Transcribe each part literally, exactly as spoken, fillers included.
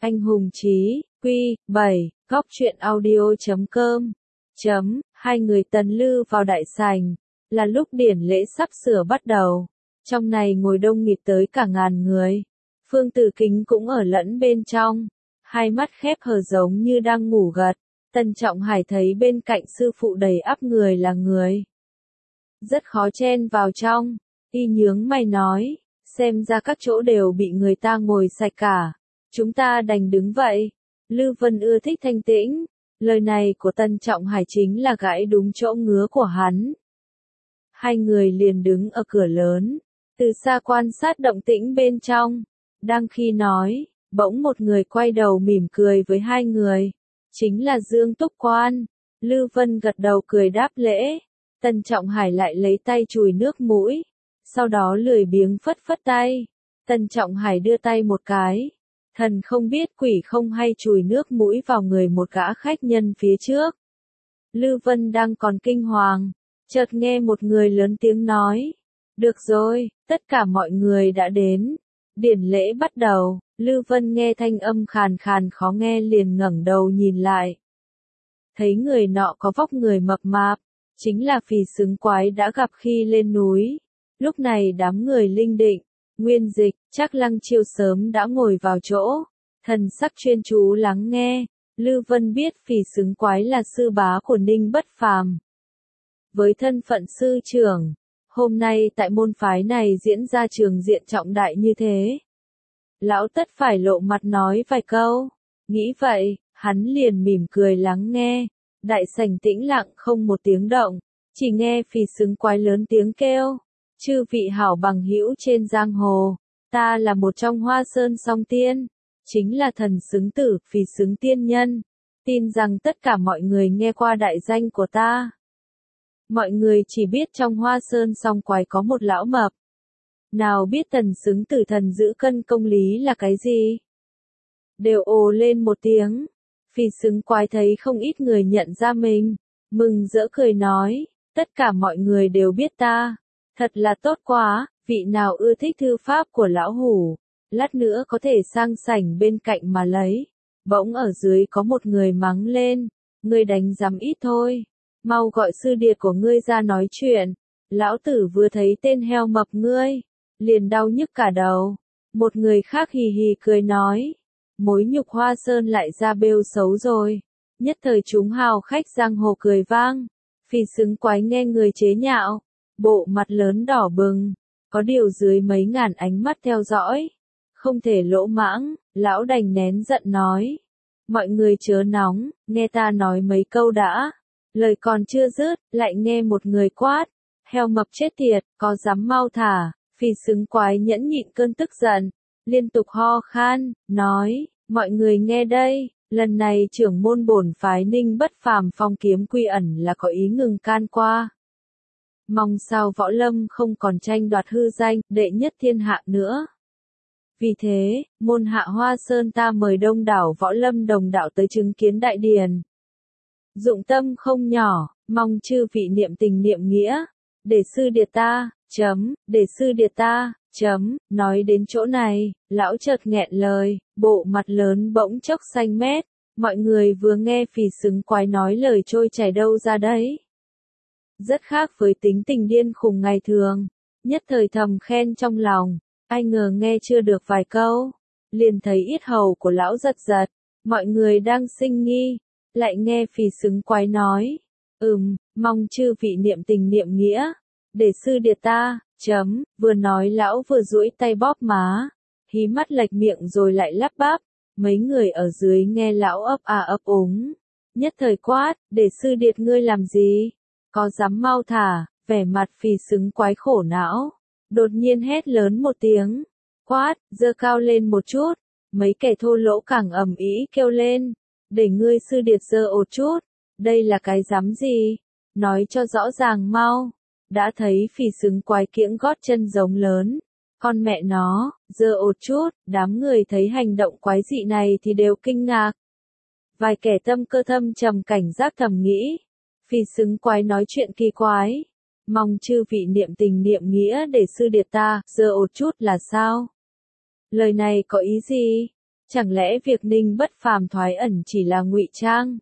Anh hùng chí, Quy, bảy, góc truyện audio chấm com, chấm, hai người Tần Lư vào đại sảnh, là lúc điển lễ sắp sửa bắt đầu. Trong này ngồi đông nghịt tới cả ngàn người. Phương Tử Kính cũng ở lẫn bên trong, hai mắt khép hờ giống như đang ngủ gật. Tần Trọng Hải thấy bên cạnh sư phụ đầy ắp người là người. Rất khó chen vào trong, y nhướng mày nói, xem ra các chỗ đều bị người ta ngồi sạch cả. Chúng ta đành đứng vậy. Lư Vân ưa thích thanh tĩnh, lời này của Tần Trọng Hải chính là gãi đúng chỗ ngứa của hắn. Hai người liền đứng ở cửa lớn, từ xa quan sát động tĩnh bên trong. Đang khi nói, bỗng một người quay đầu mỉm cười với hai người. Chính là Dương Túc Quan. Lư Vân gật đầu cười đáp lễ. Tần Trọng Hải lại lấy tay chùi nước mũi. Sau đó lười biếng phất phất tay. Tần Trọng Hải đưa tay một cái. Thần không biết quỷ không hay chùi nước mũi vào người một gã khách nhân phía trước. Lư Vân đang còn kinh hoàng. Chợt nghe một người lớn tiếng nói. Được rồi, tất cả mọi người đã đến. Điển lễ bắt đầu. Lư Vân nghe thanh âm khàn khàn khó nghe liền ngẩng đầu nhìn lại. Thấy người nọ có vóc người mập mạp, chính là Phì Xứng Quái đã gặp khi lên núi. Lúc này đám người Linh Định, Nguyên Dịch, Trác Lăng Chiêu sớm đã ngồi vào chỗ, thần sắc chuyên chú lắng nghe. Lư Vân biết Phì Xứng Quái là sư bá của Ninh Bất Phàm. Với thân phận sư trưởng, hôm nay tại môn phái này diễn ra trường diện trọng đại như thế. Lão tất phải lộ mặt nói vài câu. Nghĩ vậy, hắn liền mỉm cười lắng nghe. Đại sảnh tĩnh lặng không một tiếng động, chỉ nghe Phì Xứng Quái lớn tiếng kêu. Chư vị hảo bằng hữu trên giang hồ, ta là một trong Hoa Sơn Song Tiên, chính là thần xứng tử Phì Xứng Tiên Nhân. Tin rằng tất cả mọi người nghe qua đại danh của ta. Mọi người chỉ biết trong Hoa Sơn Song Quái có một lão mập. Nào biết thần xứng tử thần giữ cân công lý là cái gì? Đều ồ lên một tiếng. Phì Xứng Quái thấy không ít người nhận ra mình, mừng rỡ cười nói, tất cả mọi người đều biết ta. Thật là tốt quá, vị nào ưa thích thư pháp của lão hủ, lát nữa có thể sang sảnh bên cạnh mà lấy. Bỗng ở dưới có một người mắng lên, ngươi đánh giám ít thôi, mau gọi sư điệt của ngươi ra nói chuyện. Lão tử vừa thấy tên heo mập ngươi, liền đau nhức cả đầu. Một người khác hì hì cười nói, mối nhục Hoa Sơn lại ra bêu xấu rồi. Nhất thời chúng hào khách giang hồ cười vang. Phì Xứng Quái nghe người chế nhạo, bộ mặt lớn đỏ bừng, có điều dưới mấy ngàn ánh mắt theo dõi. Không thể lỗ mãng, lão đành nén giận nói. Mọi người chớ nóng, nghe ta nói mấy câu đã. Lời còn chưa dứt, lại nghe một người quát. Heo mập chết tiệt, có dám mau thả. Phì Xứng Quái nhẫn nhịn cơn tức giận, liên tục ho khan, nói, mọi người nghe đây, lần này trưởng môn bổn phái Ninh Bất Phàm phong kiếm quy ẩn là có ý ngừng can qua. Mong sao võ lâm không còn tranh đoạt hư danh, đệ nhất thiên hạ nữa. Vì thế, môn hạ Hoa Sơn ta mời đông đảo võ lâm đồng đạo tới chứng kiến đại điển. Dụng tâm không nhỏ, mong chư vị niệm tình niệm nghĩa, để sư điệt ta, chấm, để sư điệt ta, chấm, nói đến chỗ này, lão chợt nghẹn lời, bộ mặt lớn bỗng chốc xanh mét, mọi người vừa nghe Phì Xứng Quái nói lời trôi chảy đâu ra đấy. Rất khác với tính tình điên khùng ngày thường, nhất thời thầm khen trong lòng, ai ngờ nghe chưa được vài câu, liền thấy yết hầu của lão giật giật, mọi người đang sinh nghi, lại nghe Phì Xứng Quái nói, ừm, mong chư vị niệm tình niệm nghĩa, để sư điệt ta, chấm, vừa nói lão vừa duỗi tay bóp má, hí mắt lệch miệng rồi lại lắp bắp, mấy người ở dưới nghe lão ấp à ấp úng, nhất thời quát, để sư điệt ngươi làm gì? Có dám mau thả, vẻ mặt Phì Xứng Quái khổ não, đột nhiên hét lớn một tiếng, quát, giơ cao lên một chút, mấy kẻ thô lỗ càng ầm ĩ kêu lên, để ngươi sư điệt giơ ột chút, đây là cái dám gì, nói cho rõ ràng mau. Đã thấy Phì Xứng Quái kiễng gót chân giống lớn, con mẹ nó, giơ ột chút, đám người thấy hành động quái dị này thì đều kinh ngạc. Vài kẻ tâm cơ thâm trầm cảnh giác thầm nghĩ. Phì Xứng Quái nói chuyện kỳ quái. Mong chư vị niệm tình niệm nghĩa để sư điệt ta, giơ ột chút là sao? Lời này có ý gì? Chẳng lẽ việc Ninh Bất Phàm thoái ẩn chỉ là ngụy trang?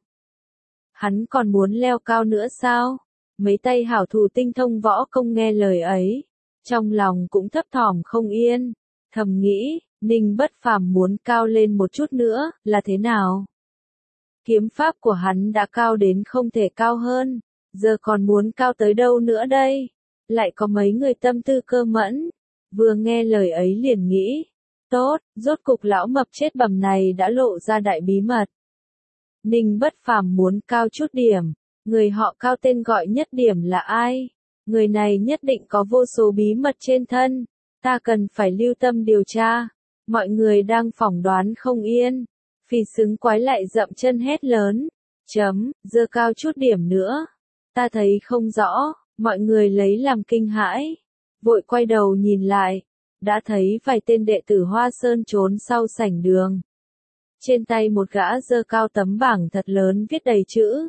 Hắn còn muốn leo cao nữa sao? Mấy tay hảo thủ tinh thông võ công nghe lời ấy, trong lòng cũng thấp thỏm không yên, thầm nghĩ, Ninh Bất Phàm muốn cao lên một chút nữa, là thế nào? Kiếm pháp của hắn đã cao đến không thể cao hơn, giờ còn muốn cao tới đâu nữa đây? Lại có mấy người tâm tư cơ mẫn, vừa nghe lời ấy liền nghĩ, tốt, rốt cục lão mập chết bầm này đã lộ ra đại bí mật. Ninh Bất Phàm muốn cao chút điểm, người họ Cao tên gọi nhất điểm là ai? Người này nhất định có vô số bí mật trên thân, ta cần phải lưu tâm điều tra. Mọi người đang phỏng đoán không yên, Phì Xứng Quái lại dậm chân hét lớn, chấm, giơ cao chút điểm nữa, ta thấy không rõ, mọi người lấy làm kinh hãi, vội quay đầu nhìn lại, đã thấy vài tên đệ tử Hoa Sơn trốn sau sảnh đường. Trên tay một gã giơ cao tấm bảng thật lớn viết đầy chữ.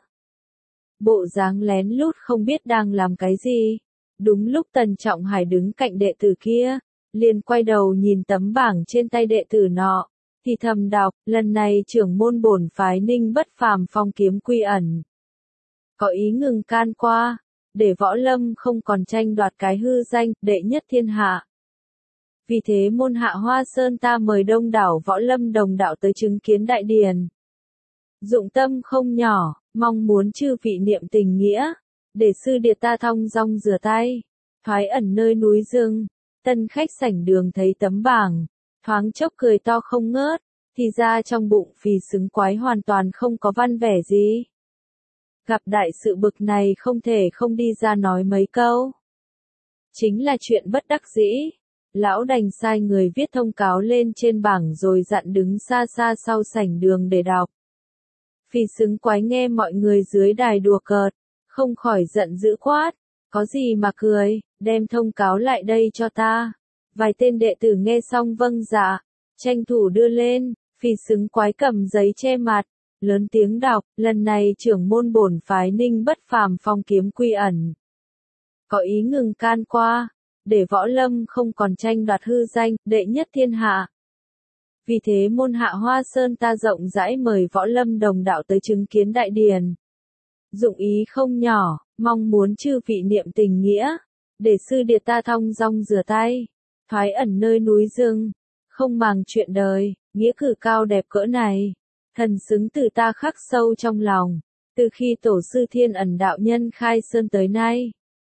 Bộ dáng lén lút không biết đang làm cái gì. Đúng lúc Tần Trọng Hải đứng cạnh đệ tử kia, liền quay đầu nhìn tấm bảng trên tay đệ tử nọ, thì thầm đọc, lần này trưởng môn bổn phái Ninh Bất Phàm phong kiếm quy ẩn. Có ý ngừng can qua, để võ lâm không còn tranh đoạt cái hư danh, đệ nhất thiên hạ. Vì thế môn hạ Hoa Sơn ta mời đông đảo võ lâm đồng đạo tới chứng kiến đại điển. Dụng tâm không nhỏ, mong muốn chư vị niệm tình nghĩa, để sư điệt ta thong dong rửa tay, thoái ẩn nơi núi rừng. Tân khách sảnh đường thấy tấm bảng, thoáng chốc cười to không ngớt, thì ra trong bụng Phì Xứng Quái hoàn toàn không có văn vẻ gì. Gặp đại sự bực này không thể không đi ra nói mấy câu. Chính là chuyện bất đắc dĩ. Lão đành sai người viết thông cáo lên trên bảng rồi dặn đứng xa xa sau sảnh đường để đọc. Phì Xứng Quái nghe mọi người dưới đài đùa cợt, không khỏi giận dữ quát, có gì mà cười, đem thông cáo lại đây cho ta. Vài tên đệ tử nghe xong vâng dạ, tranh thủ đưa lên, Phì Xứng Quái cầm giấy che mặt, lớn tiếng đọc, lần này trưởng môn bổn phái Ninh Bất Phàm phong kiếm quy ẩn. Có ý ngừng can qua, để võ lâm không còn tranh đoạt hư danh, đệ nhất thiên hạ. Vì thế môn hạ Hoa Sơn ta rộng rãi mời võ lâm đồng đạo tới chứng kiến đại điển. Dụng ý không nhỏ, mong muốn chư vị niệm tình nghĩa, để sư điệt ta thong dong rửa tay, thoái ẩn nơi núi rừng, không màng chuyện đời, nghĩa cử cao đẹp cỡ này, thần xứng từ ta khắc sâu trong lòng, từ khi tổ sư Thiên Ẩn đạo nhân khai sơn tới nay.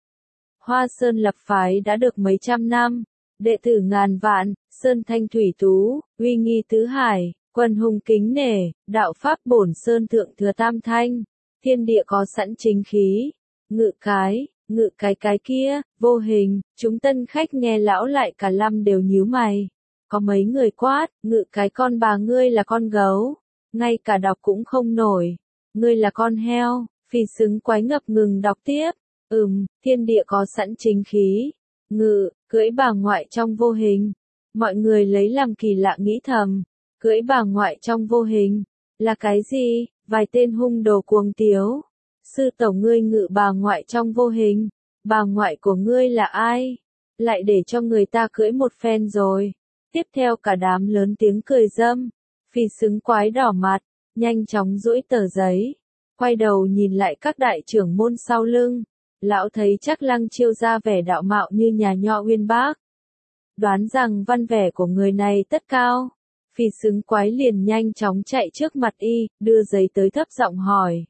Hoa Sơn lập phái đã được mấy trăm năm, đệ tử ngàn vạn, sơn thanh thủy tú, uy nghi tứ hải, quần hùng kính nể, đạo pháp bổn sơn thượng thừa tam thanh, thiên địa có sẵn chính khí, ngự cái, ngự cái cái kia, vô hình, chúng tân khách nghe lão lại cả lâm đều nhíu mày. Có mấy người quát, ngự cái con bà ngươi là con gấu, ngay cả đọc cũng không nổi, ngươi là con heo. Phì Xứng Quái ngập ngừng đọc tiếp, ừm, thiên địa có sẵn chính khí, ngự, cưỡi bà ngoại trong vô hình. Mọi người lấy làm kỳ lạ nghĩ thầm, cưỡi bà ngoại trong vô hình, là cái gì? Vài tên hung đồ cuồng tiếu, sư tổ ngươi ngự bà ngoại trong vô hình, bà ngoại của ngươi là ai? Lại để cho người ta cưỡi một phen rồi. Tiếp theo cả đám lớn tiếng cười râm, Phì Xứng Quái đỏ mặt, nhanh chóng duỗi tờ giấy, quay đầu nhìn lại các đại trưởng môn sau lưng, lão thấy chắc Lăng Chiêu ra vẻ đạo mạo như nhà nho uyên bác. Đoán rằng văn vẻ của người này tất cao, Phì Xứng Quái liền nhanh chóng chạy trước mặt y, đưa giấy tới thấp giọng hỏi.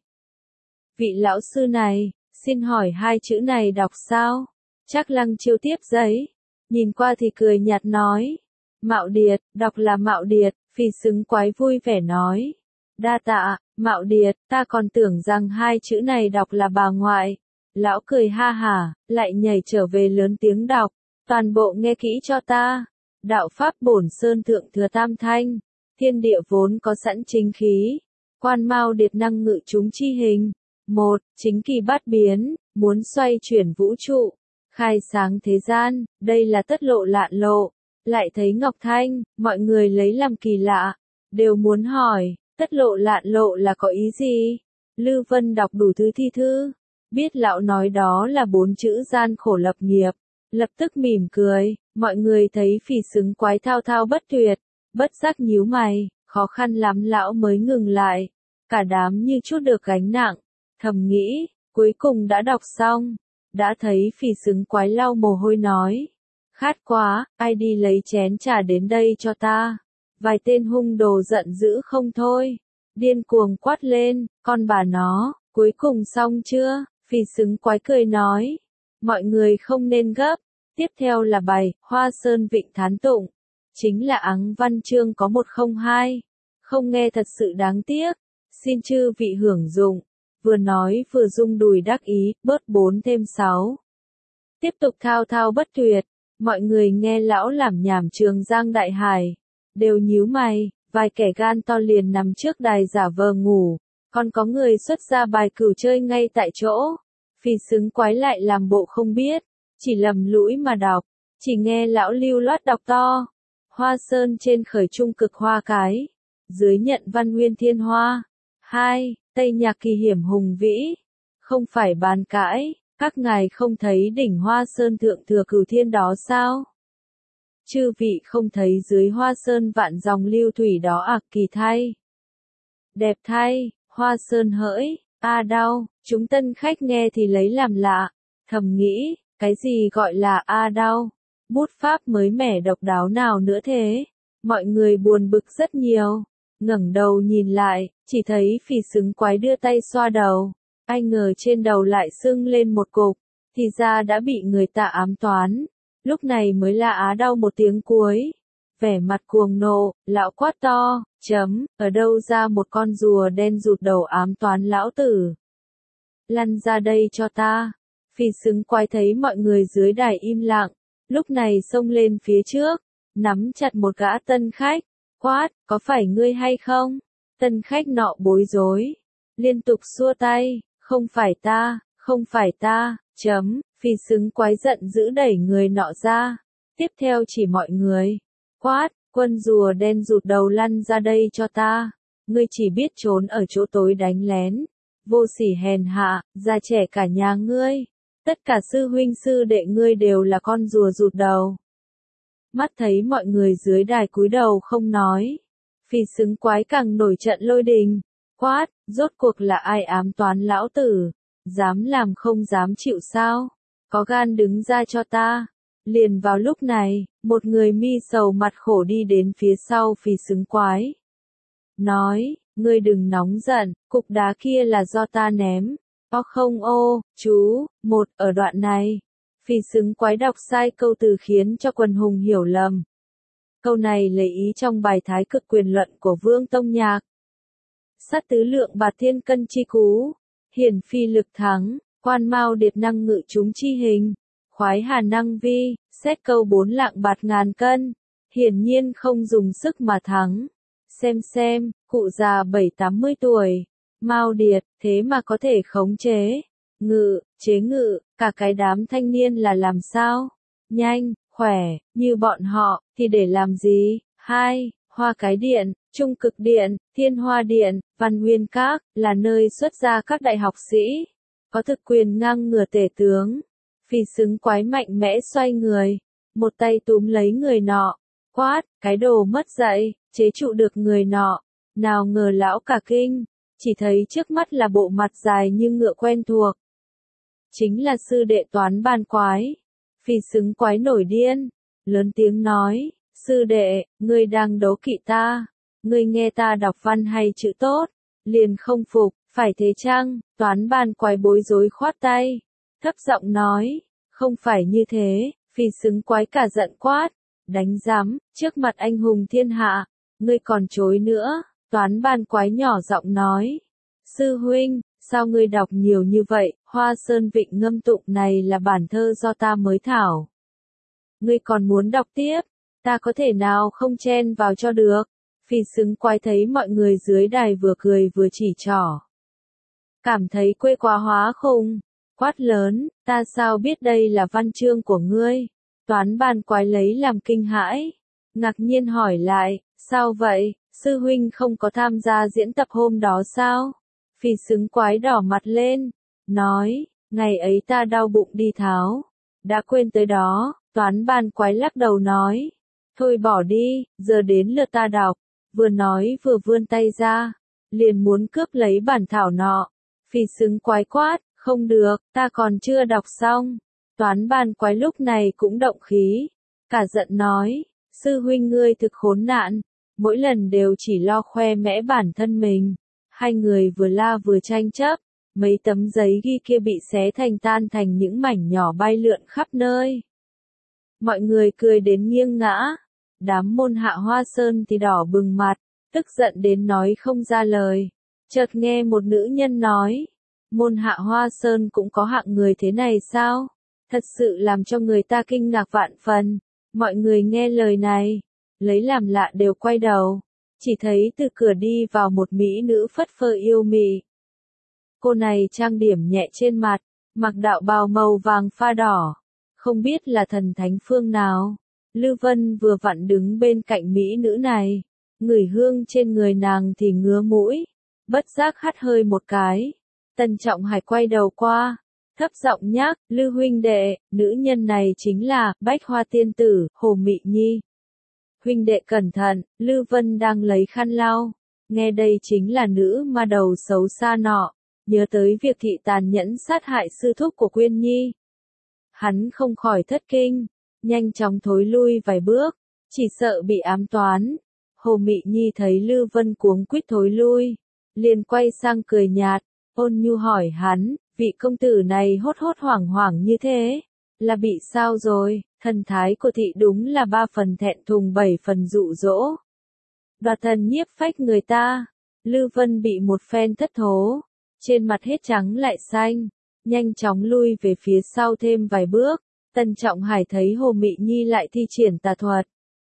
Vị lão sư này, xin hỏi hai chữ này đọc sao? Chắc Lăng Chiêu tiếp giấy, nhìn qua thì cười nhạt nói. Mạo Điệt, đọc là Mạo Điệt, Phì Xứng Quái vui vẻ nói. Đa tạ, Mạo Điệt, ta còn tưởng rằng hai chữ này đọc là bà ngoại. Lão cười ha hả, lại nhảy trở về lớn tiếng đọc. Toàn bộ nghe kỹ cho ta. Đạo pháp bổn sơn thượng thừa tam thanh, thiên địa vốn có sẵn chính khí, quan mao điệt năng ngự chúng chi hình. Một, chính kỳ bát biến, muốn xoay chuyển vũ trụ, khai sáng thế gian, đây là tất lộ lạn lộ. Lại thấy Ngọc Thanh, mọi người lấy làm kỳ lạ, đều muốn hỏi, tất lộ lạn lộ là có ý gì? Lư Vân đọc đủ thứ thi thư, biết lão nói đó là bốn chữ gian khổ lập nghiệp, lập tức mỉm cười, mọi người thấy Phì Xứng Quái thao thao bất tuyệt, bất giác nhíu mày, khó khăn lắm lão mới ngừng lại, cả đám như chút được gánh nặng, thầm nghĩ, cuối cùng đã đọc xong, đã thấy Phỉ Xứng Quái lau mồ hôi nói, khát quá, ai đi lấy chén trà đến đây cho ta. Vài tên hung đồ giận dữ không thôi, điên cuồng quát lên, con bà nó, cuối cùng xong chưa? Phỉ Xứng Quái cười nói, mọi người không nên gấp, tiếp theo là bài Hoa Sơn Vịnh Thán Tụng, chính là áng văn chương có một không hai, không nghe thật sự đáng tiếc, xin chư vị hưởng dụng, vừa nói vừa rung đùi đắc ý, bớt bốn thêm sáu. Tiếp tục thao thao bất tuyệt, mọi người nghe lão làm nhảm Trường Giang Đại Hải, đều nhíu mày, vài kẻ gan to liền nằm trước đài giả vờ ngủ, còn có người xuất ra bài cửu chơi ngay tại chỗ. Phỉ Xứng Quái lại làm bộ không biết, chỉ lầm lũi mà đọc, chỉ nghe lão lưu loát đọc to. Hoa sơn trên khởi trung cực hoa cái, dưới nhận văn nguyên thiên hoa. Hai, Tây Nhạc kỳ hiểm hùng vĩ, không phải bàn cãi, các ngài không thấy đỉnh Hoa Sơn thượng thừa cửu thiên đó sao? Chư vị không thấy dưới Hoa Sơn vạn dòng lưu thủy đó à, kỳ thay. Đẹp thay, Hoa Sơn hỡi, a đau, chúng tân khách nghe thì lấy làm lạ, thầm nghĩ, cái gì gọi là a đau, bút pháp mới mẻ độc đáo nào nữa thế, mọi người buồn bực rất nhiều, ngẩng đầu nhìn lại, chỉ thấy Phỉ Xứng Quái đưa tay xoa đầu, ai ngờ trên đầu lại sưng lên một cục, thì ra đã bị người ta ám toán, lúc này mới la á đau một tiếng cuối. Vẻ mặt cuồng nộ, lão quát to, chấm, ở đâu ra một con rùa đen rụt đầu ám toán lão tử. Lăn ra đây cho ta. Phỉ Xứng Quái thấy mọi người dưới đài im lặng, lúc này xông lên phía trước, nắm chặt một gã tân khách, quát, có phải ngươi hay không? Tân khách nọ bối rối, liên tục xua tay, không phải ta, không phải ta, chấm, Phỉ Xứng Quái giận dữ đẩy người nọ ra, tiếp theo chỉ mọi người. Quát, quân rùa đen rụt đầu lăn ra đây cho ta, ngươi chỉ biết trốn ở chỗ tối đánh lén, vô sỉ hèn hạ, già trẻ cả nhà ngươi, tất cả sư huynh sư đệ ngươi đều là con rùa rụt đầu. Mắt thấy mọi người dưới đài cúi đầu không nói, Phỉ Xứng Quái càng nổi trận lôi đình, quát, rốt cuộc là ai ám toán lão tử, dám làm không dám chịu sao, có gan đứng ra cho ta. Liền vào lúc này, một người mi sầu mặt khổ đi đến phía sau Phỉ Xứng Quái. Nói, ngươi đừng nóng giận, cục đá kia là do ta ném. O không ô, chú, một, ở đoạn này. Phỉ Xứng Quái đọc sai câu từ khiến cho quần hùng hiểu lầm. Câu này lấy ý trong bài Thái Cực Quyền Luận của Vương Tông Nhạc. Sát tứ lượng bạt thiên cân chi cú, hiển phi lực thắng, quan mao điệt năng ngự chúng chi hình. Khoái hà năng vi, xét câu bốn lạng bạt ngàn cân, hiển nhiên không dùng sức mà thắng. Xem xem, cụ già bảy tám mươi tuổi, Mao Điệt, thế mà có thể khống chế, ngự, chế ngự, cả cái đám thanh niên là làm sao? Nhanh, khỏe, như bọn họ, thì để làm gì? Hai, Hoa Cái Điện, Trung Cực Điện, Thiên Hoa Điện, Văn Nguyên Các, là nơi xuất ra các đại học sĩ, có thực quyền ngang ngửa tể tướng. Phỉ Xứng Quái mạnh mẽ xoay người, một tay túm lấy người nọ, quát, cái đồ mất dạy, chế trụ được người nọ, nào ngờ lão cả kinh, chỉ thấy trước mắt là bộ mặt dài như ngựa quen thuộc. Chính là sư đệ Toán Ban Quái. Phỉ Xứng Quái nổi điên, lớn tiếng nói, sư đệ, ngươi đang đố kỵ ta, ngươi nghe ta đọc văn hay chữ tốt, liền không phục, phải thế chăng? Toán Ban Quái bối rối khoát tay, thấp giọng nói, không phải như thế. Phỉ Xứng Quái cả giận quát, đánh rắm, trước mặt anh hùng thiên hạ, ngươi còn chối nữa. Toán Ban Quái nhỏ giọng nói, sư huynh, sao ngươi đọc nhiều như vậy, Hoa Sơn Vịnh Ngâm Tụng này là bản thơ do ta mới thảo. Ngươi còn muốn đọc tiếp, ta có thể nào không chen vào cho được. Phỉ Xứng Quái thấy mọi người dưới đài vừa cười vừa chỉ trỏ, cảm thấy quê quá hóa khùng, quát lớn, ta sao biết đây là văn chương của ngươi? Toán Ban Quái lấy làm kinh hãi, ngạc nhiên hỏi lại, sao vậy, sư huynh không có tham gia diễn tập hôm đó sao? Phỉ Xứng Quái đỏ mặt lên, nói, ngày ấy ta đau bụng đi tháo, đã quên tới đó. Toán Ban Quái lắc đầu nói, thôi bỏ đi, giờ đến lượt ta đọc, vừa nói vừa vươn tay ra, liền muốn cướp lấy bản thảo nọ. Phỉ xứng quái quát, không được, ta còn chưa đọc xong. Toán ban quái lúc này cũng động khí, cả giận nói, sư huynh ngươi thực khốn nạn, mỗi lần đều chỉ lo khoe mẽ bản thân mình. Hai người vừa la vừa tranh chấp, mấy tấm giấy ghi kia bị xé thành tan thành những mảnh nhỏ bay lượn khắp nơi. Mọi người cười đến nghiêng ngã, đám môn Hạ Hoa Sơn thì đỏ bừng mặt, tức giận đến nói không ra lời. Chợt nghe một nữ nhân nói, môn Hạ Hoa Sơn cũng có hạng người thế này sao? Thật sự làm cho người ta kinh ngạc vạn phần. Mọi người nghe lời này, lấy làm lạ đều quay đầu, chỉ thấy từ cửa đi vào một mỹ nữ phất phơ yêu mị. Cô này trang điểm nhẹ trên mặt, mặc đạo bào màu vàng pha đỏ, không biết là thần thánh phương nào. Lư Vân vừa vặn đứng bên cạnh mỹ nữ này, ngửi hương trên người nàng thì ngứa mũi, bất giác hắt hơi một cái. Tần Trọng Hải quay đầu qua, thấp giọng nhắc, Lư huynh đệ, nữ nhân này chính là Bách Hoa tiên tử, Hồ Mị Nhi. Huynh đệ cẩn thận, Lư Vân đang lấy khăn lau, nghe đây chính là nữ ma đầu xấu xa nọ, nhớ tới việc thị tàn nhẫn sát hại sư thúc của Quyên Nhi. Hắn không khỏi thất kinh, nhanh chóng thối lui vài bước, chỉ sợ bị ám toán. Hồ Mị Nhi thấy Lư Vân cuống quýt thối lui, liền quay sang cười nhạt, ôn nhu hỏi hắn, vị công tử này hốt hốt hoảng hoảng như thế, là bị sao rồi? Thần thái của thị đúng là ba phần thẹn thùng bảy phần dụ dỗ. Đoạt thần nhiếp phách người ta, Lư Vân bị một phen thất thố, trên mặt hết trắng lại xanh, nhanh chóng lui về phía sau thêm vài bước. Tần Trọng Hải thấy Hồ Mị Nhi lại thi triển tà thuật,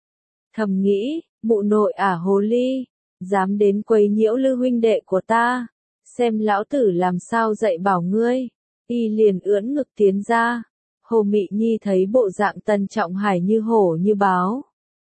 thầm nghĩ, mụ nội ả hồ ly, dám đến quấy nhiễu Lư huynh đệ của ta, xem lão tử làm sao dạy bảo ngươi. Y liền ưỡn ngực tiến ra. Hồ Mị Nhi thấy bộ dạng Tần Trọng Hải như hổ như báo,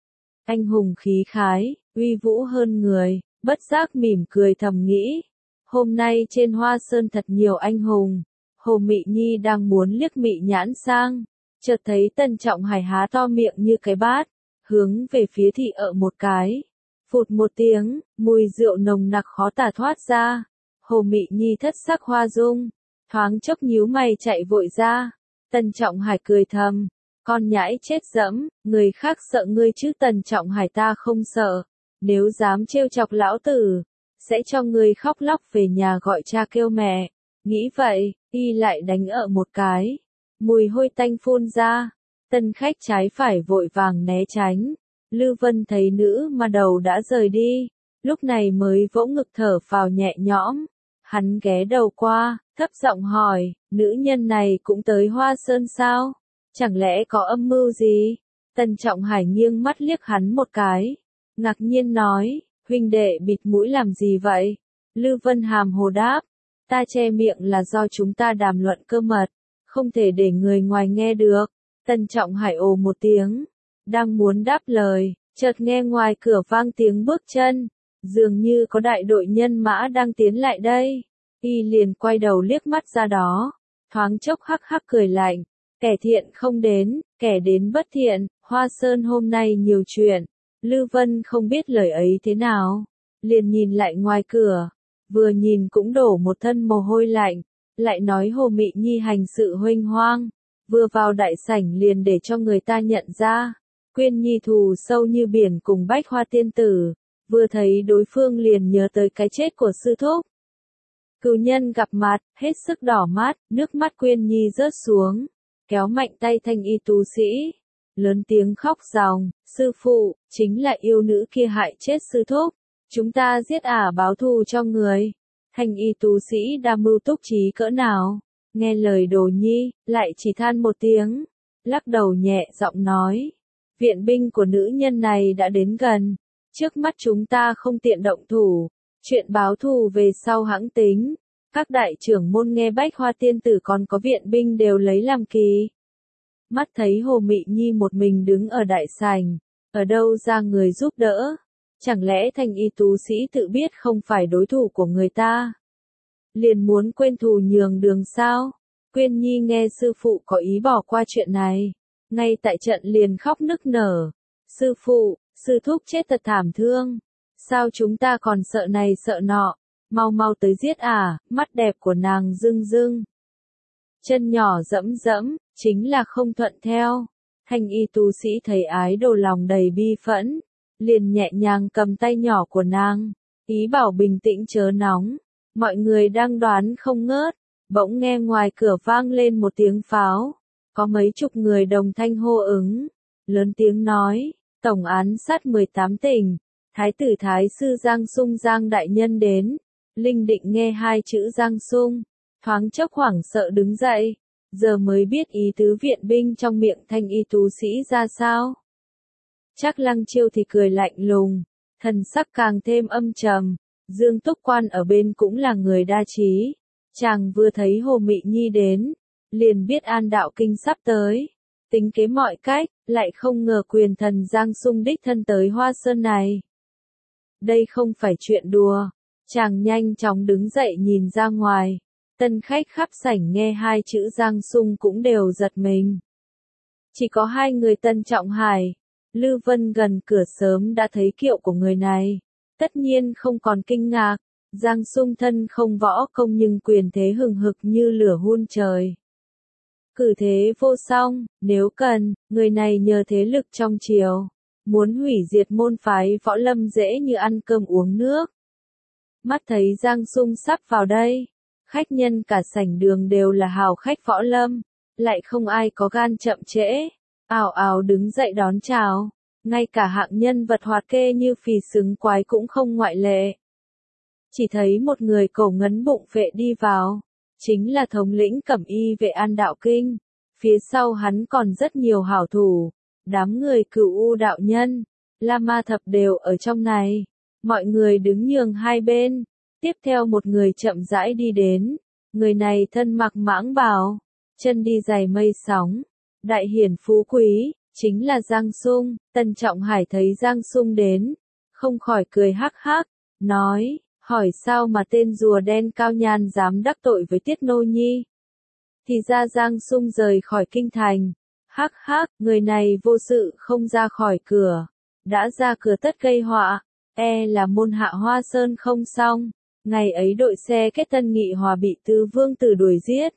anh hùng khí khái, uy vũ hơn người, bất giác mỉm cười thầm nghĩ, hôm nay trên Hoa Sơn thật nhiều anh hùng. Hồ Mị Nhi đang muốn liếc mị nhãn sang, chợt thấy Tần Trọng Hải há to miệng như cái bát, hướng về phía thị ợ một cái. Phụt một tiếng, mùi rượu nồng nặc khó tả thoát ra. Hồ Mị Nhi thất sắc hoa dung, thoáng chốc nhíu mày chạy vội ra. Tần Trọng Hải cười thầm, con nhãi chết dẫm, người khác sợ ngươi chứ Tần Trọng Hải ta không sợ, nếu dám trêu chọc lão tử, sẽ cho ngươi khóc lóc về nhà gọi cha kêu mẹ. Nghĩ vậy, y lại đánh ợ một cái, mùi hôi tanh phun ra. Tân khách trái phải vội vàng né tránh. Lư Vân thấy nữ ma đầu đã rời đi, lúc này mới vỗ ngực thở phào nhẹ nhõm. Hắn ghé đầu qua, thấp giọng hỏi, nữ nhân này cũng tới Hoa Sơn sao? Chẳng lẽ có âm mưu gì? Tần Trọng Hải nghiêng mắt liếc hắn một cái, ngạc nhiên nói, huynh đệ bịt mũi làm gì vậy? Lư Vân hàm hồ đáp, ta che miệng là do chúng ta đàm luận cơ mật, không thể để người ngoài nghe được. Tần Trọng Hải ồ một tiếng, đang muốn đáp lời, chợt nghe ngoài cửa vang tiếng bước chân, dường như có đại đội nhân mã đang tiến lại đây. Y liền quay đầu liếc mắt ra đó, thoáng chốc hắc hắc cười lạnh, kẻ thiện không đến, kẻ đến bất thiện, Hoa Sơn hôm nay nhiều chuyện. Lư Vân không biết lời ấy thế nào, liền nhìn lại ngoài cửa, vừa nhìn cũng đổ một thân mồ hôi lạnh, lại nói Hồ Mị Nhi hành sự huênh hoang, vừa vào đại sảnh liền để cho người ta nhận ra. Quyên Nhi thù sâu như biển cùng Bách Hoa tiên tử, vừa thấy đối phương liền nhớ tới cái chết của sư thúc. Cừu nhân gặp mặt, hết sức đỏ mắt, nước mắt Quyên Nhi rớt xuống, kéo mạnh tay thanh y tu sĩ, lớn tiếng khóc ròng, sư phụ, chính là yêu nữ kia hại chết sư thúc, chúng ta giết ả báo thù cho người. Thanh y tu sĩ đa mưu túc trí cỡ nào, nghe lời Đồ Nhi, lại chỉ than một tiếng, lắc đầu nhẹ giọng nói, viện binh của nữ nhân này đã đến gần, trước mắt chúng ta không tiện động thủ, chuyện báo thù về sau hãng tính. Các đại trưởng môn nghe Bách Hoa tiên tử còn có viện binh đều lấy làm kỳ. Mắt thấy Hồ Mị Nhi một mình đứng ở đại sảnh, ở đâu ra người giúp đỡ? Chẳng lẽ thanh y tú sĩ tự biết không phải đối thủ của người ta, liền muốn quên thù nhường đường sao? Quyên Nhi nghe sư phụ có ý bỏ qua chuyện này, ngay tại trận liền khóc nức nở. Sư phụ, sư thúc chết thật thảm thương, Sao chúng ta còn sợ này sợ nọ, mau mau tới giết à, mắt đẹp của nàng rưng rưng. Chân nhỏ dẫm dẫm, chính là không thuận theo. Thanh y tu sĩ thấy ái đồ lòng đầy bi phẫn, liền nhẹ nhàng cầm tay nhỏ của nàng, ý bảo bình tĩnh chớ nóng. Mọi người đang đoán không ngớt, bỗng nghe ngoài cửa vang lên một tiếng pháo. Có mấy chục người đồng thanh hô ứng, lớn tiếng nói, tổng án sát mười tám tỉnh, Thái tử Thái sư Giang Sung Giang đại nhân đến. Linh Định nghe hai chữ Giang Sung, thoáng chốc hoảng sợ đứng dậy, giờ mới biết ý tứ viện binh trong miệng thanh y tú sĩ ra sao. Chắc Lăng Chiêu thì cười lạnh lùng, thần sắc càng thêm âm trầm. Dương Túc Quan ở bên cũng là người đa trí, chàng vừa thấy Hồ Mị Nhi đến, liền biết An Đạo Kinh sắp tới, tính kế mọi cách, lại không ngờ quyền thần Giang Sung đích thân tới Hoa Sơn này. Đây không phải chuyện đùa, chàng nhanh chóng đứng dậy nhìn ra ngoài, tân khách khắp sảnh nghe hai chữ Giang Sung cũng đều giật mình. Chỉ có hai người Tân Trọng Hải, Lư Vân gần cửa sớm đã thấy kiệu của người này. Tất nhiên không còn kinh ngạc, Giang Sung thân không võ công nhưng quyền thế hừng hực như lửa hun trời. Cử thế vô song, nếu cần, người này nhờ thế lực trong triều, muốn hủy diệt môn phái võ lâm dễ như ăn cơm uống nước. Mắt thấy Giang Sung sắp vào đây, khách nhân cả sảnh đường đều là hào khách võ lâm, lại không ai có gan chậm trễ, ào ào đứng dậy đón chào. Ngay cả hạng nhân vật hoạt kê như Phì Xứng Quái cũng không ngoại lệ. Chỉ thấy một người cổ ngấn bụng vệ đi vào, chính là thống lĩnh Cẩm Y vệ An Đạo Kinh, phía sau hắn còn rất nhiều hảo thủ, đám người Cửu U đạo nhân, La Ma Thập đều ở trong này. Mọi người đứng nhường hai bên, tiếp theo một người chậm rãi đi đến, người này thân mặc mãng bào, chân đi giày mây sóng, đại hiển phú quý. Chính là Giang Sung. Tân Trọng Hải thấy Giang Sung đến, không khỏi cười hắc hắc, nói, hỏi sao mà tên rùa đen Cao Nhan dám đắc tội với Tiết Nô Nhi. Thì ra Giang Sung rời khỏi kinh thành, hắc hắc, người này vô sự không ra khỏi cửa, đã ra cửa tất gây họa, e là môn hạ Hoa Sơn không xong, ngày ấy đội xe kết Tân Nghị Hòa bị Tứ Vương Tử đuổi giết.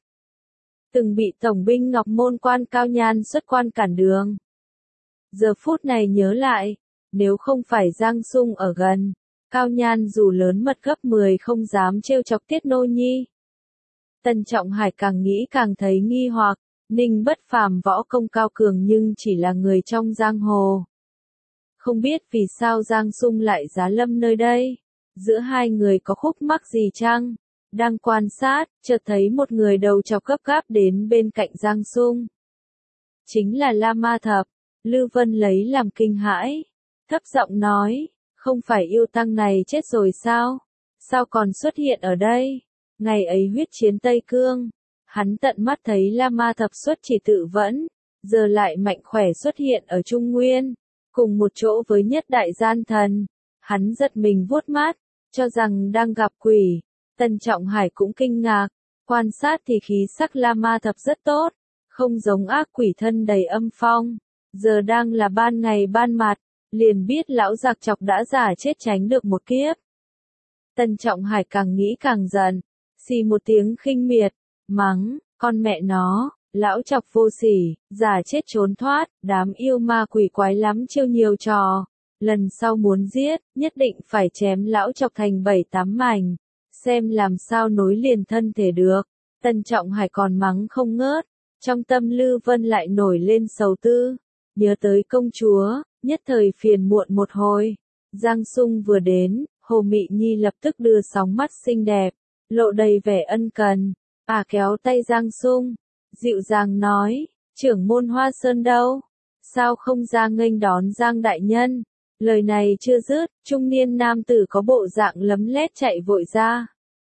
Từng bị tổng binh Ngọc Môn Quan Cao Nhan xuất quan cản đường. Giờ phút này nhớ lại, nếu không phải Giang Sung ở gần, Cao Nhan dù lớn mật gấp mười không dám trêu chọc Tiết Nô Nhi. Tân Trọng Hải càng nghĩ càng thấy nghi hoặc, Ninh Bất Phàm võ công cao cường nhưng chỉ là người trong giang hồ. Không biết vì sao Giang Sung lại giá lâm nơi đây, giữa hai người có khúc mắc gì chăng? Đang quan sát, chợt thấy một người đầu chọc gấp gáp đến bên cạnh Giang Sung. Chính là La Ma Thập. Lư Vân lấy làm kinh hãi, thấp giọng nói, không phải yêu tăng này chết rồi sao? Sao còn xuất hiện ở đây? Ngày ấy huyết chiến Tây Cương, hắn tận mắt thấy La Ma Thập xuất chỉ tự vẫn, giờ lại mạnh khỏe xuất hiện ở Trung Nguyên, cùng một chỗ với nhất đại gian thần. Hắn giật mình vuốt mắt, cho rằng đang gặp quỷ. Tân Trọng Hải cũng kinh ngạc, quan sát thì khí sắc La Ma Thập rất tốt, không giống ác quỷ thân đầy âm phong. Giờ đang là ban ngày ban mặt, liền biết lão giặc chọc đã giả chết tránh được một kiếp. Tân Trọng Hải càng nghĩ càng giận, xì một tiếng khinh miệt, mắng, con mẹ nó, lão chọc vô sỉ, giả chết trốn thoát, đám yêu ma quỷ quái lắm chiêu nhiều trò. Lần sau muốn giết, nhất định phải chém lão chọc thành bảy tám mảnh, xem làm sao nối liền thân thể được. Tân Trọng Hải còn mắng không ngớt, trong tâm Lư Vân lại nổi lên sầu tư. Nhớ tới công chúa, nhất thời phiền muộn một hồi. Giang Sung vừa đến, Hồ Mị Nhi lập tức đưa sóng mắt xinh đẹp, lộ đầy vẻ ân cần. À kéo tay Giang Sung, dịu dàng nói, trưởng môn Hoa Sơn đâu? Sao không ra nghênh đón Giang đại nhân? Lời này chưa dứt, trung niên nam tử có bộ dạng lấm lét chạy vội ra.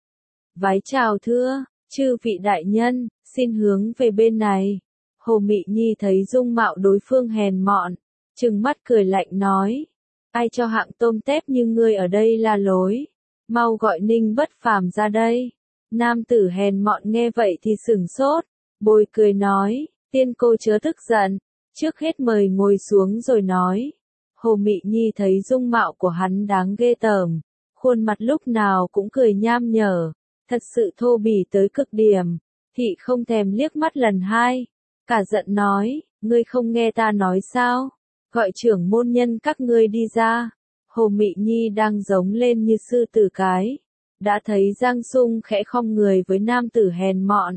Vái chào thưa, chư vị đại nhân, xin hướng về bên này. Hồ Mị Nhi thấy dung mạo đối phương hèn mọn, trừng mắt cười lạnh nói, ai cho hạng tôm tép như ngươi ở đây la lối, mau gọi Ninh Bất Phàm ra đây. Nam tử hèn mọn nghe vậy thì sửng sốt, bồi cười nói, tiên cô chớ tức giận, trước hết mời ngồi xuống rồi nói. Hồ Mị Nhi thấy dung mạo của hắn đáng ghê tởm, khuôn mặt lúc nào cũng cười nham nhở, thật sự thô bỉ tới cực điểm. Thị không thèm liếc mắt lần hai, cả giận nói, ngươi không nghe ta nói sao, gọi trưởng môn nhân các ngươi đi ra. Hồ Mị Nhi đang giống lên như sư tử cái, đã thấy Giang Sung khẽ khom người với nam tử hèn mọn.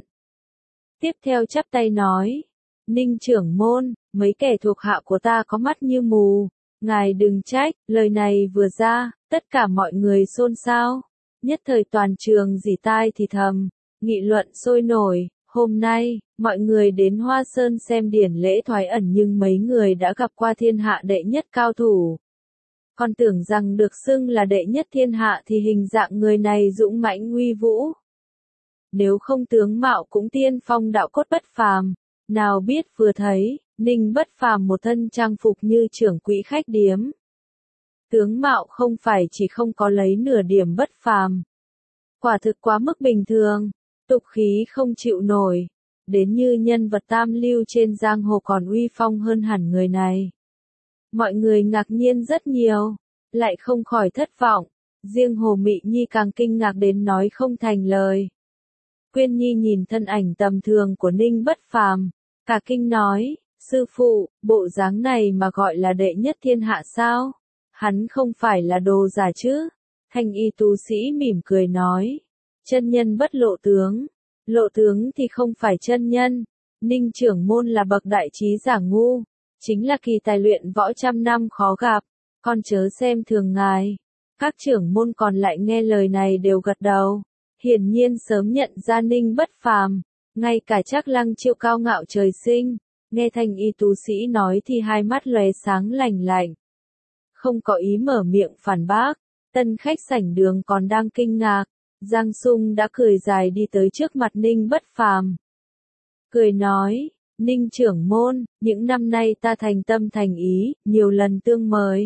Tiếp theo chắp tay nói, Ninh trưởng môn, mấy kẻ thuộc hạ của ta có mắt như mù, ngài đừng trách. Lời này vừa ra, tất cả mọi người xôn xao, nhất thời toàn trường rỉ tai thì thầm, nghị luận sôi nổi. Hôm nay, mọi người đến Hoa Sơn xem điển lễ thoái ẩn nhưng mấy người đã gặp qua thiên hạ đệ nhất cao thủ. Còn tưởng rằng được xưng là đệ nhất thiên hạ thì hình dạng người này dũng mãnh uy vũ. Nếu không tướng mạo cũng tiên phong đạo cốt bất phàm, nào biết vừa thấy, Ninh Bất Phàm một thân trang phục như trưởng quỹ khách điếm. Tướng mạo không phải chỉ không có lấy nửa điểm bất phàm. Quả thực quá mức bình thường, tục khí không chịu nổi, đến như nhân vật tam lưu trên giang hồ còn uy phong hơn hẳn người này. Mọi người ngạc nhiên rất nhiều, lại không khỏi thất vọng, riêng Hồ Mị Nhi càng kinh ngạc đến nói không thành lời. Quyên Nhi nhìn thân ảnh tầm thường của Ninh Bất Phàm, cả kinh nói, sư phụ, bộ dáng này mà gọi là đệ nhất thiên hạ sao? Hắn không phải là đồ giả chứ? Thanh y tu sĩ mỉm cười nói, chân nhân bất lộ tướng, lộ tướng thì không phải chân nhân. Ninh trưởng môn là bậc đại trí giả ngu, chính là kỳ tài luyện võ trăm năm khó gặp, con chớ xem thường ngài. Các trưởng môn còn lại nghe lời này đều gật đầu, hiển nhiên sớm nhận ra Ninh Bất Phàm. Ngay cả Trác Lăng Chiêu cao ngạo trời sinh, nghe thanh y tu sĩ nói thì hai mắt lóe sáng lành lạnh, không có ý mở miệng phản bác. Tân khách sảnh đường còn đang kinh ngạc, Giang Sung đã cười dài đi tới trước mặt Ninh Bất Phàm, cười nói, Ninh trưởng môn, những năm nay ta thành tâm thành ý, nhiều lần tương mời.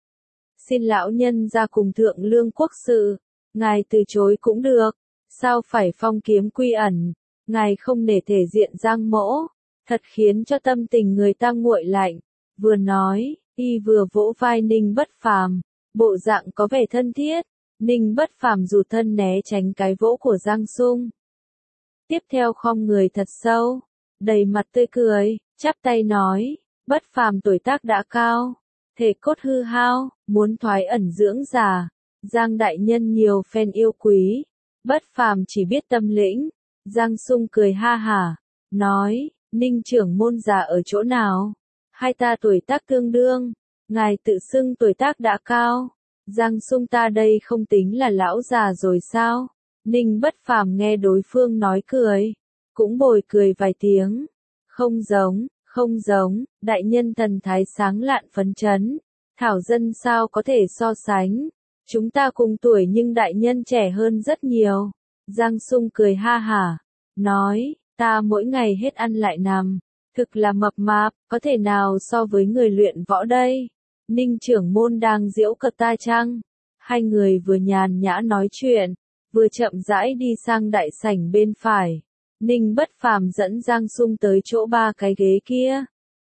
Xin lão nhân ra cùng thượng lương quốc sự, ngài từ chối cũng được, sao phải phong kiếm quy ẩn, ngài không nể thể diện Giang mỗ, thật khiến cho tâm tình người ta nguội lạnh. Vừa nói, y vừa vỗ vai Ninh Bất Phàm, bộ dạng có vẻ thân thiết. Ninh Bất Phàm dù thân né tránh cái vỗ của Giang Sung. Tiếp theo khom người thật sâu, đầy mặt tươi cười, chắp tay nói, Bất Phàm tuổi tác đã cao, thể cốt hư hao, muốn thoái ẩn dưỡng già, Giang đại nhân nhiều phen yêu quý, Bất Phàm chỉ biết tâm lĩnh. Giang Sung cười ha hả, nói, Ninh trưởng môn già ở chỗ nào? Hai ta tuổi tác tương đương, ngài tự xưng tuổi tác đã cao. Giang Sung ta đây không tính là lão già rồi sao? Ninh Bất Phàm nghe đối phương nói cười, cũng bồi cười vài tiếng. Không giống, không giống, đại nhân thần thái sáng lạn phấn chấn, thảo dân sao có thể so sánh. Chúng ta cùng tuổi nhưng đại nhân trẻ hơn rất nhiều. Giang Sung cười ha hả, nói, ta mỗi ngày hết ăn lại nằm, thực là mập mạp, có thể nào so với người luyện võ đây? Ninh trưởng môn đang giễu cợt ta chăng? Hai người vừa nhàn nhã nói chuyện, vừa chậm rãi đi sang đại sảnh bên phải. Ninh Bất Phàm dẫn Giang Sung tới chỗ ba cái ghế kia.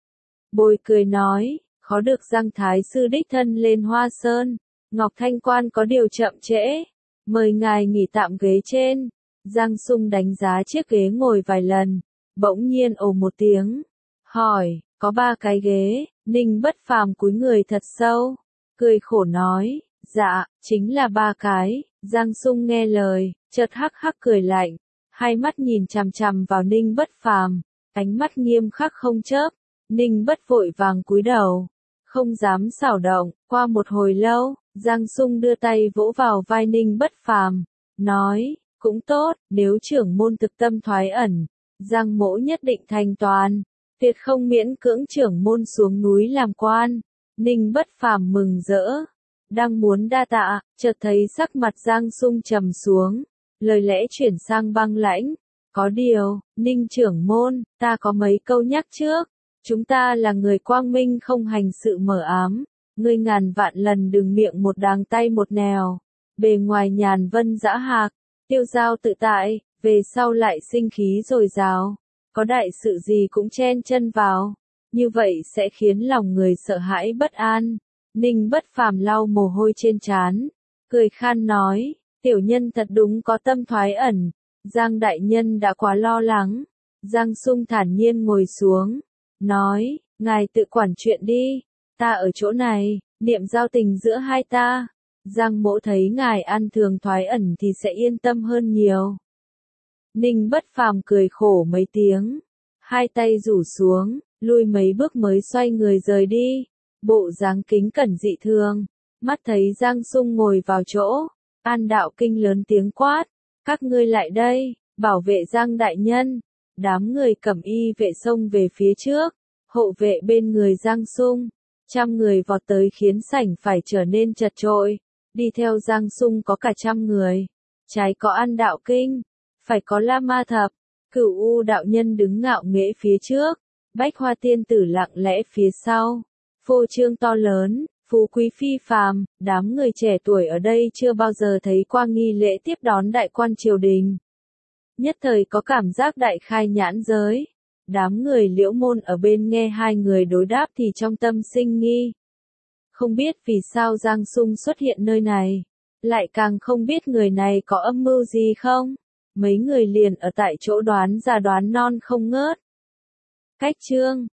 Bồi cười nói, khó được Giang Thái sư đích thân lên Hoa Sơn, Ngọc Thanh Quan có điều chậm trễ, mời ngài nghỉ tạm ghế trên. Giang Sung đánh giá chiếc ghế ngồi vài lần, bỗng nhiên ồ một tiếng, hỏi, có ba cái ghế? Ninh Bất Phàm cúi người thật sâu, cười khổ nói, dạ, chính là ba cái. Giang Sung nghe lời, chợt hắc hắc cười lạnh, hai mắt nhìn chằm chằm vào Ninh Bất Phàm, ánh mắt nghiêm khắc không chớp. Ninh Bất vội vàng cúi đầu, không dám xảo động. Qua một hồi lâu, Giang Sung đưa tay vỗ vào vai Ninh Bất Phàm, nói, cũng tốt, nếu trưởng môn thực tâm thoái ẩn, Giang mỗ nhất định thành toàn, tuyệt không miễn cưỡng trưởng môn xuống núi làm quan. Ninh Bất Phàm mừng rỡ, đang muốn đa tạ, chợt thấy sắc mặt Giang Sung trầm xuống, lời lẽ chuyển sang băng lãnh, có điều, Ninh trưởng môn, ta có mấy câu nhắc trước, chúng ta là người quang minh không hành sự mờ ám, ngươi ngàn vạn lần đừng miệng một đàng tay một nẻo, bề ngoài nhàn vân dã hạc, tiêu dao tự tại, về sau lại sinh khí dồi dào, có đại sự gì cũng chen chân vào, như vậy sẽ khiến lòng người sợ hãi bất an. Ninh Bất Phàm lau mồ hôi trên trán, cười khan nói, tiểu nhân thật đúng có tâm thoái ẩn, Giang đại nhân đã quá lo lắng. Giang Sung thản nhiên ngồi xuống, nói, ngài tự quản chuyện đi, ta ở chỗ này, niệm giao tình giữa hai ta. Giang mỗ thấy ngài an thường thoái ẩn thì sẽ yên tâm hơn nhiều. Ninh Bất Phàm cười khổ mấy tiếng, hai tay rủ xuống, lui mấy bước mới xoay người rời đi, bộ dáng kính cẩn dị thường. Mắt thấy Giang Sung ngồi vào chỗ, An Đạo Kinh lớn tiếng quát, các ngươi lại đây, bảo vệ Giang đại nhân. Đám người cẩm y vệ xông về phía trước, hộ vệ bên người Giang Sung, trăm người vọt tới khiến sảnh phải trở nên chật chội. Đi theo Giang Sung có cả trăm người, trái có An Đạo Kinh, phải có La Ma Thập, Cửu U đạo nhân đứng ngạo nghễ phía trước, Bách Hoa tiên tử lặng lẽ phía sau. Phô trương to lớn, phú quý phi phàm, đám người trẻ tuổi ở đây chưa bao giờ thấy qua nghi lễ tiếp đón đại quan triều đình. Nhất thời có cảm giác đại khai nhãn giới. Đám người Liễu Môn ở bên nghe hai người đối đáp thì trong tâm sinh nghi. Không biết vì sao Giang Sung xuất hiện nơi này, lại càng không biết người này có âm mưu gì không. Mấy người liền ở tại chỗ đoán già đoán non không ngớt. Cách chương